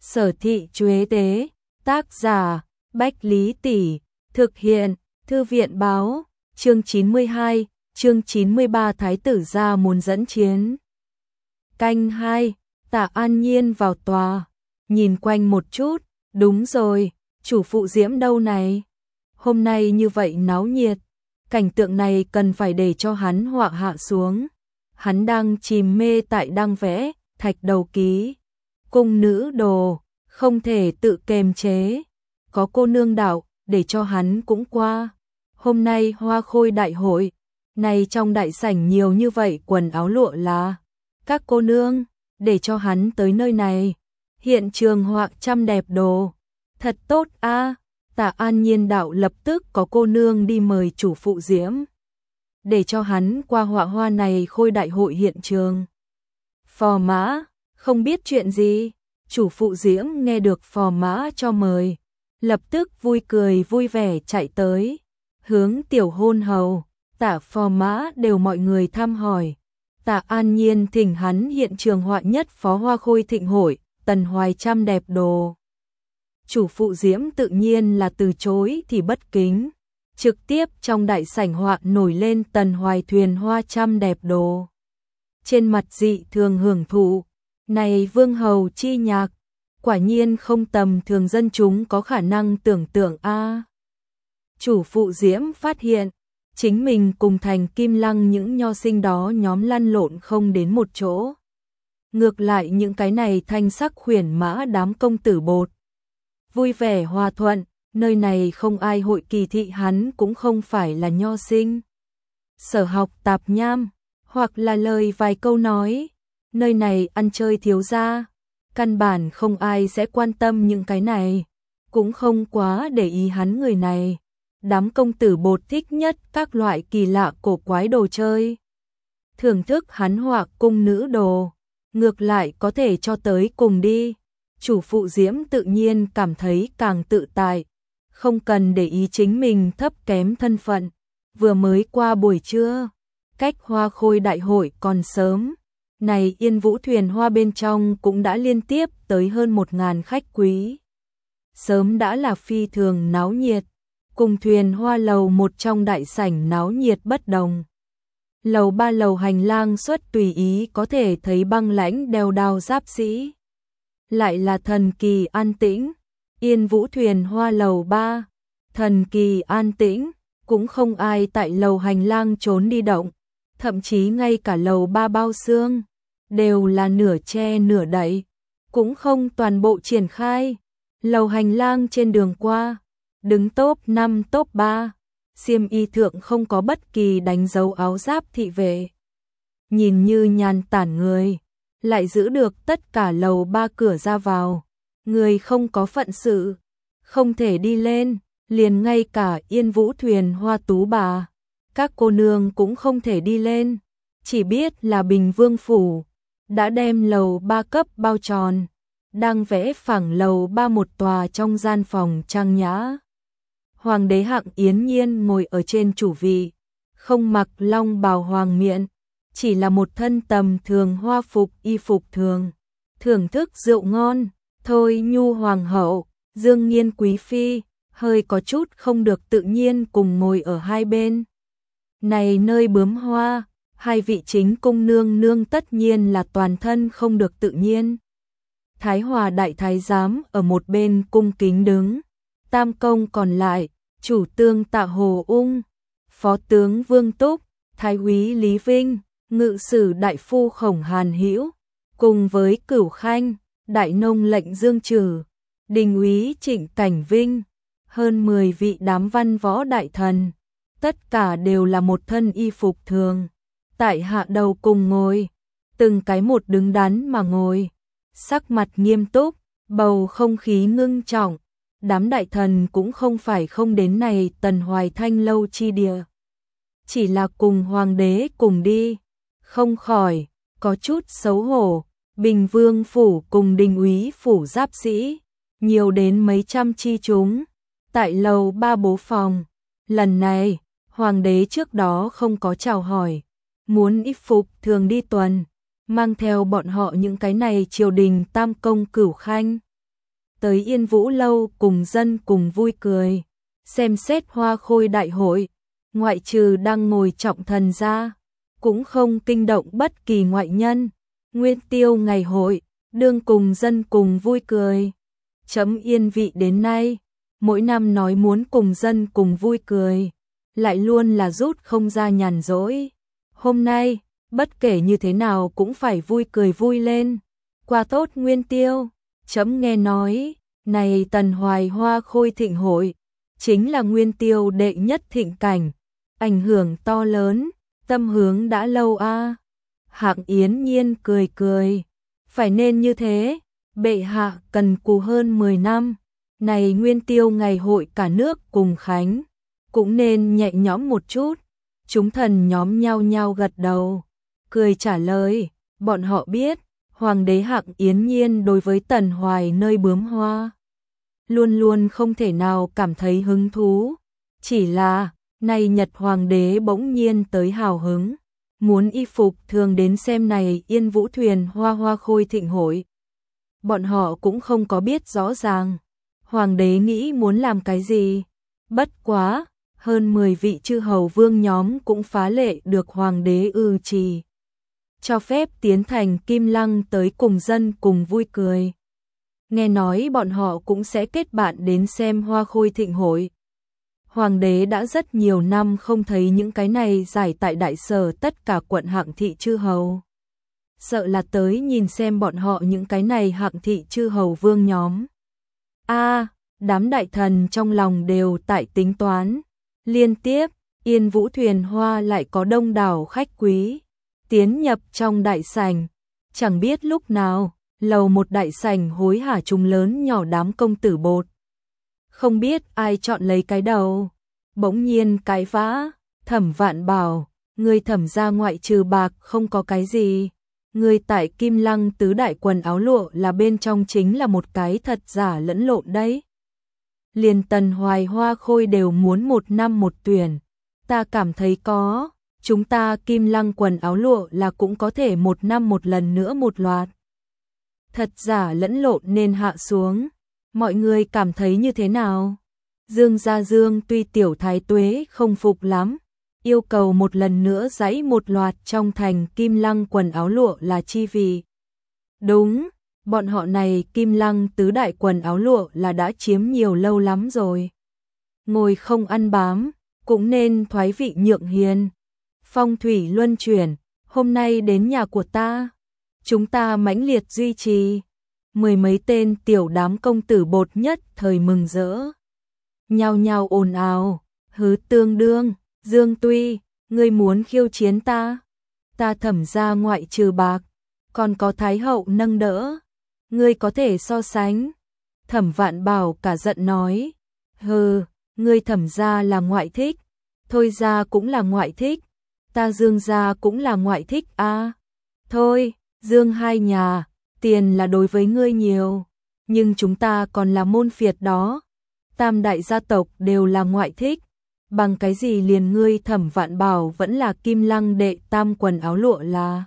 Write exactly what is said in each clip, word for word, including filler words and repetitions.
Sở thị Chuế Tế, tác giả, Bách Lý Tỷ, thực hiện, Thư viện báo, chương chín mươi hai, chương chín mươi ba Thái tử gia muốn dẫn chiến. Canh hai, Tạ An Nhiên vào tòa, nhìn quanh một chút, đúng rồi, chủ phụ Diễm đâu này? Hôm nay như vậy náo nhiệt, cảnh tượng này cần phải để cho hắn họa hạ xuống. Hắn đang chìm mê tại đang vẽ, thạch đầu ký. Cung nữ đồ, không thể tự kềm chế. Có cô nương đạo, để cho hắn cũng qua. Hôm nay hoa khôi đại hội, này trong đại sảnh nhiều như vậy quần áo lụa là. Các cô nương, để cho hắn tới nơi này. Hiện trường họa trăm đẹp đồ. Thật tốt a. À. Tạ An Nhiên đạo lập tức có cô nương đi mời chủ phụ Diễm. Để cho hắn qua họa hoa này khôi đại hội hiện trường. Phò mã, không biết chuyện gì, chủ phụ Diễm nghe được phò mã cho mời. Lập tức vui cười vui vẻ chạy tới. Hướng tiểu hôn hầu, Tạ phò mã đều mọi người thăm hỏi. Tạ An Nhiên thỉnh hắn hiện trường họa nhất phó hoa khôi thịnh hội, tần hoài trăm đẹp đồ. Chủ phụ Diễm tự nhiên là từ chối thì bất kính. Trực tiếp trong đại sảnh họa nổi lên tần hoài thuyền hoa trăm đẹp đồ. Trên mặt dị thường hưởng thụ, này vương hầu chi nhạc, quả nhiên không tầm thường dân chúng có khả năng tưởng tượng a. À. Chủ phụ Diễm phát hiện, chính mình cùng thành Kim Lăng những nho sinh đó nhóm lăn lộn không đến một chỗ. Ngược lại những cái này thanh sắc khuyển mã đám công tử bột. Vui vẻ hòa thuận, nơi này không ai hội kỳ thị hắn cũng không phải là nho sinh. Sở học tạp nham, hoặc là lời vài câu nói, nơi này ăn chơi thiếu gia, căn bản không ai sẽ quan tâm những cái này, cũng không quá để ý hắn người này. Đám công tử bột thích nhất các loại kỳ lạ cổ quái đồ chơi. Thưởng thức hắn họa cung nữ đồ, ngược lại có thể cho tới cùng đi. Chủ phụ Diễm tự nhiên cảm thấy càng tự tại, không cần để ý chính mình thấp kém thân phận. Vừa mới qua buổi trưa, cách hoa khôi đại hội còn sớm, này Yên Vũ thuyền hoa bên trong cũng đã liên tiếp tới hơn một ngàn khách quý. Sớm đã là phi thường náo nhiệt, cùng thuyền hoa lầu một trong đại sảnh náo nhiệt bất đồng. Lầu ba lầu hành lang xuất tùy ý có thể thấy băng lãnh đeo đao giáp sĩ. Lại là thần kỳ an tĩnh, Yên Vũ thuyền hoa lầu ba, thần kỳ an tĩnh, cũng không ai tại lầu hành lang trốn đi động, thậm chí ngay cả lầu ba bao xương, đều là nửa che nửa đậy, cũng không toàn bộ triển khai. Lầu hành lang trên đường qua, đứng top năm top ba, xiêm y thượng không có bất kỳ đánh dấu áo giáp thị vệ. Nhìn như nhàn tản người, lại giữ được tất cả lầu ba cửa ra vào. Người không có phận sự, không thể đi lên, liền ngay cả Yên Vũ thuyền hoa tú bà, các cô nương cũng không thể đi lên, chỉ biết là Bình Vương phủ đã đem lầu ba cấp bao tròn, đang vẽ phẳng lầu ba một tòa trong gian phòng trang nhã. Hoàng đế Hạng Yến Nhiên ngồi ở trên chủ vị, không mặc long bào hoàng miện, chỉ là một thân tầm thường hoa phục y phục thường, thưởng thức rượu ngon. Thôi Nhu hoàng hậu, Dương Nghiên quý phi, hơi có chút không được tự nhiên cùng ngồi ở hai bên. Này nơi bướm hoa, hai vị chính cung nương nương tất nhiên là toàn thân không được tự nhiên. Thái Hòa đại thái giám ở một bên cung kính đứng, tam công còn lại, chủ tương Tạ Hồ Ung, phó tướng Vương Túc, thái úy Lý Vinh, ngự sử đại phu Khổng Hàn Hữu, cùng với Cửu Khanh, đại nông lệnh Dương Trừ, đình úy Trịnh Cảnh Vinh, hơn mười vị đám văn võ đại thần, tất cả đều là một thân y phục thường, tại hạ đầu cùng ngồi, từng cái một đứng đắn mà ngồi, sắc mặt nghiêm túc, bầu không khí ngưng trọng. Đám đại thần cũng không phải không đến này Tần Hoài Thanh lâu chi địa, chỉ là cùng hoàng đế cùng đi, không khỏi có chút xấu hổ. Bình Vương phủ cùng đình úy phủ giáp sĩ, nhiều đến mấy trăm chi chúng, tại lầu ba bố phòng. Lần này, hoàng đế trước đó không có chào hỏi, muốn y phục thường đi tuần, mang theo bọn họ những cái này triều đình tam công Cửu Khanh, tới Yên Vũ lâu cùng dân cùng vui cười, xem xét hoa khôi đại hội, ngoại trừ đang ngồi trọng thần ra, cũng không kinh động bất kỳ ngoại nhân. Nguyên tiêu ngày hội, đương cùng dân cùng vui cười. Chấm yên vị đến nay, mỗi năm nói muốn cùng dân cùng vui cười, lại luôn là rút không ra nhàn rỗi. Hôm nay, bất kể như thế nào cũng phải vui cười vui lên. Qua tốt Nguyên tiêu, chấm nghe nói, này Tần Hoài hoa khôi thịnh hội, chính là Nguyên tiêu đệ nhất thịnh cảnh, ảnh hưởng to lớn, tâm hướng đã lâu a. À. Hạng Yến Nhiên cười cười, phải nên như thế, bệ hạ cần cù hơn mười năm, này Nguyên tiêu ngày hội cả nước cùng khánh, cũng nên nhẹ nhõm một chút. Chúng thần nhóm nhau nhau gật đầu, cười trả lời, bọn họ biết, Hoàng đế Hạng Yến Nhiên đối với Tần Hoài nơi bướm hoa, luôn luôn không thể nào cảm thấy hứng thú, chỉ là, nay Nhật Hoàng đế bỗng nhiên tới hào hứng, muốn y phục thường đến xem này Yên Vũ thuyền hoa hoa khôi thịnh hội. Bọn họ cũng không có biết rõ ràng, Hoàng đế nghĩ muốn làm cái gì, bất quá, hơn mười vị chư hầu vương nhóm cũng phá lệ được Hoàng đế ư trì, cho phép tiến thành Kim Lăng tới cùng dân cùng vui cười. Nghe nói bọn họ cũng sẽ kết bạn đến xem hoa khôi thịnh hội. Hoàng đế đã rất nhiều năm không thấy những cái này giải tại đại sở tất cả quận hạng thị chư hầu. Sợ là tới nhìn xem bọn họ những cái này hạng thị chư hầu vương nhóm. A, à, đám đại thần trong lòng đều tại tính toán. Liên tiếp, Yên Vũ thuyền hoa lại có đông đảo khách quý tiến nhập trong đại sảnh, chẳng biết lúc nào, lầu một đại sảnh hối hả chúng lớn nhỏ đám công tử bột. Không biết ai chọn lấy cái đầu, bỗng nhiên cái vã, Thẩm Vạn bảo, người Thẩm gia ngoại trừ bạc không có cái gì, người tại Kim Lăng tứ đại quần áo lụa là bên trong chính là một cái thật giả lẫn lộn đấy. Liền Tần Hoài hoa khôi đều muốn một năm một tuyển, ta cảm thấy có, chúng ta Kim Lăng quần áo lụa là cũng có thể một năm một lần nữa một loạt. Thật giả lẫn lộn nên hạ xuống, mọi người cảm thấy như thế nào? Dương Gia Dương tuy tiểu thái tuế không phục lắm, yêu cầu một lần nữa giãy một loạt trong thành Kim Lăng quần áo lụa là chi vì? Đúng, bọn họ này Kim Lăng tứ đại quần áo lụa là đã chiếm nhiều lâu lắm rồi. Ngồi không ăn bám, cũng nên thoái vị nhượng hiền. Phong thủy luân chuyển, hôm nay đến nhà của ta, chúng ta mãnh liệt duy trì. Mười mấy tên tiểu đám công tử bột nhất thời mừng rỡ. Nhao nhao ồn ào, hứ tương đương, Dương Tuy, ngươi muốn khiêu chiến ta? Ta Thẩm gia ngoại trừ bạc, còn có Thái hậu nâng đỡ, ngươi có thể so sánh. Thẩm Vạn bảo cả giận nói, hừ, ngươi Thẩm gia là ngoại thích, Thôi gia cũng là ngoại thích, ta Dương gia cũng là ngoại thích a. À. Thôi, Dương hai nhà, tiền là đối với ngươi nhiều, nhưng chúng ta còn là môn phiệt đó. Tam đại gia tộc đều là ngoại thích, bằng cái gì liền ngươi Thẩm Vạn bảo vẫn là Kim Lăng đệ tam quần áo lụa là.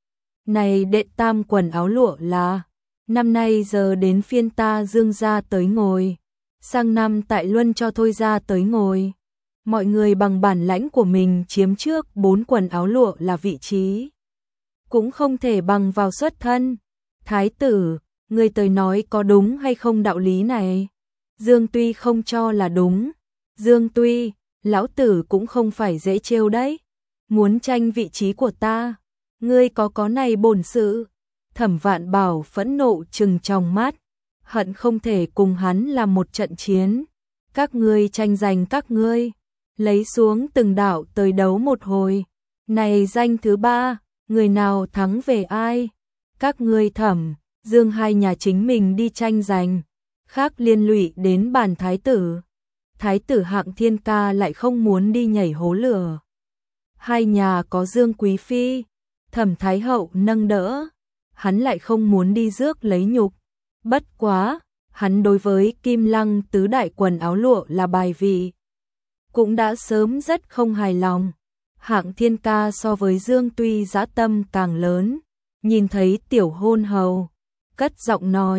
Này đệ tam quần áo lụa là, năm nay giờ đến phiên ta Dương gia tới ngồi, sang năm tại Luân cho Thôi gia tới ngồi. Mọi người bằng bản lãnh của mình chiếm trước bốn quần áo lụa là vị trí, cũng không thể bằng vào xuất thân. Thái tử, người tới nói có đúng hay không đạo lý này? Dương Tuy không cho là đúng. Dương Tuy, lão tử cũng không phải dễ trêu đấy. Muốn tranh vị trí của ta, ngươi có có này bổn sự. Thẩm Vạn bảo phẫn nộ trừng trong mắt, hận không thể cùng hắn làm một trận chiến. Các ngươi tranh giành các ngươi, lấy xuống từng đạo tới đấu một hồi. Này danh thứ ba, người nào thắng về ai? Các ngươi Thẩm, Dương hai nhà chính mình đi tranh giành, khác liên lụy đến bản thái tử. Thái tử Hạng Thiên Ca lại không muốn đi nhảy hố lửa. Hai nhà có Dương quý phi, Thẩm thái hậu nâng đỡ, hắn lại không muốn đi rước lấy nhục. Bất quá, hắn đối với Kim Lăng tứ đại quần áo lụa là bài vị, cũng đã sớm rất không hài lòng. Hạng Thiên Ca so với Dương Tuy dã tâm càng lớn, nhìn thấy tiểu hôn hầu, cất giọng nói,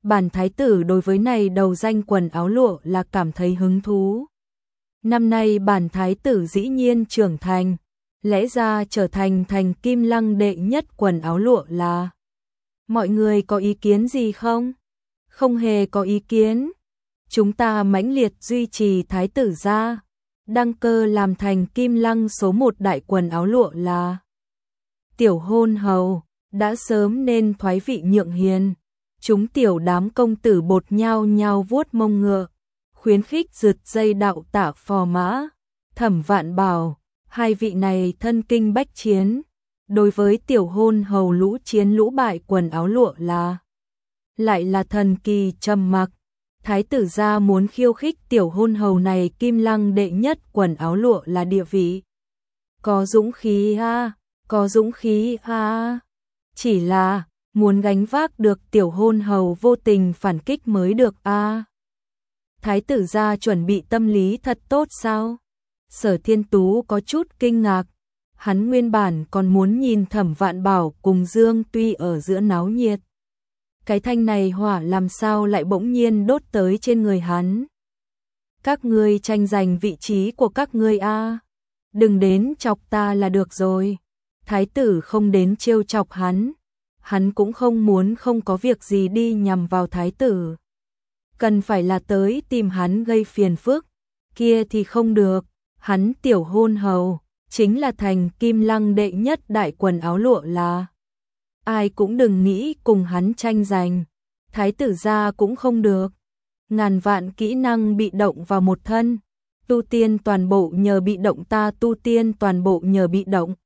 Bản thái tử đối với này đầu danh quần áo lụa là cảm thấy hứng thú. Năm nay bản thái tử dĩ nhiên trưởng thành, lẽ ra trở thành thành Kim Lăng đệ nhất quần áo lụa là. Mọi người có ý kiến gì không? Không hề có ý kiến. Chúng ta mãnh liệt duy trì thái tử gia, đăng cơ làm thành Kim Lăng số một đại quần áo lụa là. Tiểu hôn hầu, đã sớm nên thoái vị nhượng hiền. Chúng tiểu đám công tử bột nhao nhao vuốt mông ngựa, khuyến khích rượt dây đạo tả phò mã. Thẩm Vạn Bảo, hai vị này thân kinh bách chiến, đối với tiểu hôn hầu lũ chiến lũ bại quần áo lụa là. Lại là thần kỳ trầm mặc. Thái tử gia muốn khiêu khích tiểu hôn hầu này Kim Lăng đệ nhất quần áo lụa là địa vị. Có dũng khí a, có dũng khí a. Chỉ là muốn gánh vác được tiểu hôn hầu vô tình phản kích mới được a. Thái tử gia chuẩn bị tâm lý thật tốt sao? Sở Thiên Tú có chút kinh ngạc. Hắn nguyên bản còn muốn nhìn Thẩm Vạn Bảo cùng Dương Tuy ở giữa náo nhiệt. Cái thanh này hỏa làm sao lại bỗng nhiên đốt tới trên người hắn. Các ngươi tranh giành vị trí của các ngươi a, đừng đến chọc ta là được rồi. Thái tử không đến trêu chọc hắn, hắn cũng không muốn không có việc gì đi nhằm vào thái tử. Cần phải là tới tìm hắn gây phiền phức, kia thì không được. Hắn tiểu hôn hầu, chính là thành Kim Lăng đệ nhất đại quần áo lụa là. Ai cũng đừng nghĩ cùng hắn tranh giành. Thái tử gia cũng không được. Ngàn vạn kỹ năng bị động vào một thân. Tu tiên toàn bộ nhờ bị động, ta tu tiên toàn bộ nhờ bị động.